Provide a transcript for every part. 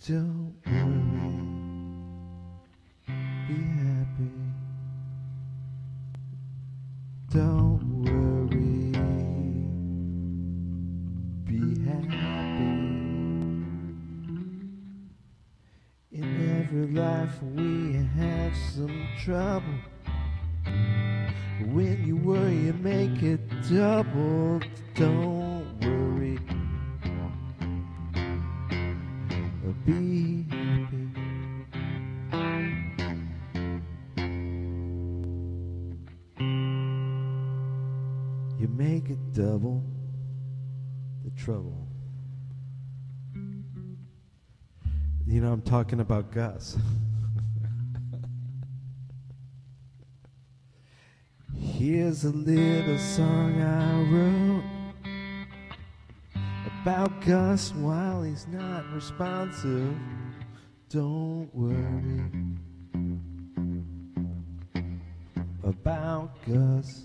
Don't worry, be happy. Don't worry, be happy. In every life we have some trouble. When you worry, you make it double. Don't worry, be happy. You make it double the trouble. You know, I'm talking about Gus. Here's a little song I wrote about Gus while he's not responsive. Don't worry about Gus.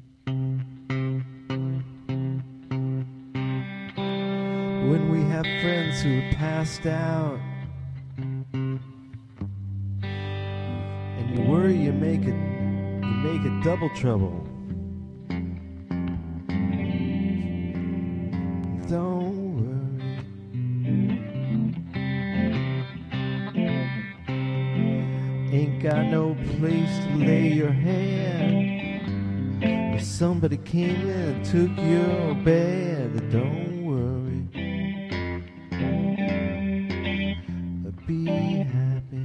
When we have friends who are passed out and you worry, you make it double trouble. Don't worry, ain't got no place to lay your head. If somebody came in and took your bed, don't worry, be happy.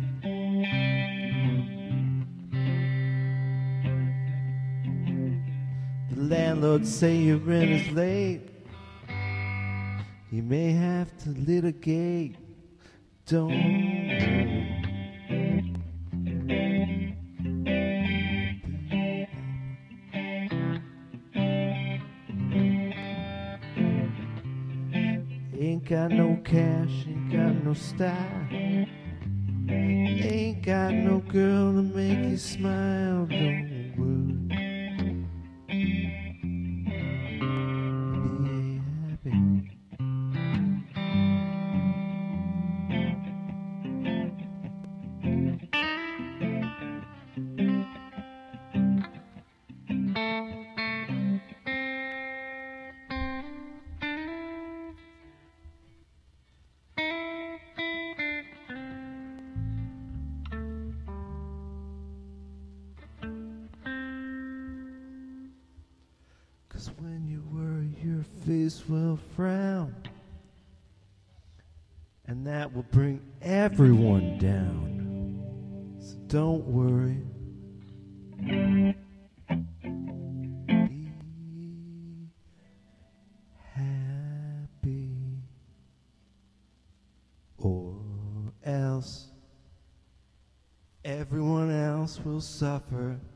The landlord say your rent is late. You may have to litigate. Don't worry. Ain't got no cash, ain't got no style, ain't got no girl to make you smile. Don't worry, be happy. Cause when you worry, your face will frown, and that will bring everyone down. So don't worry, be happy, or else everyone else will suffer.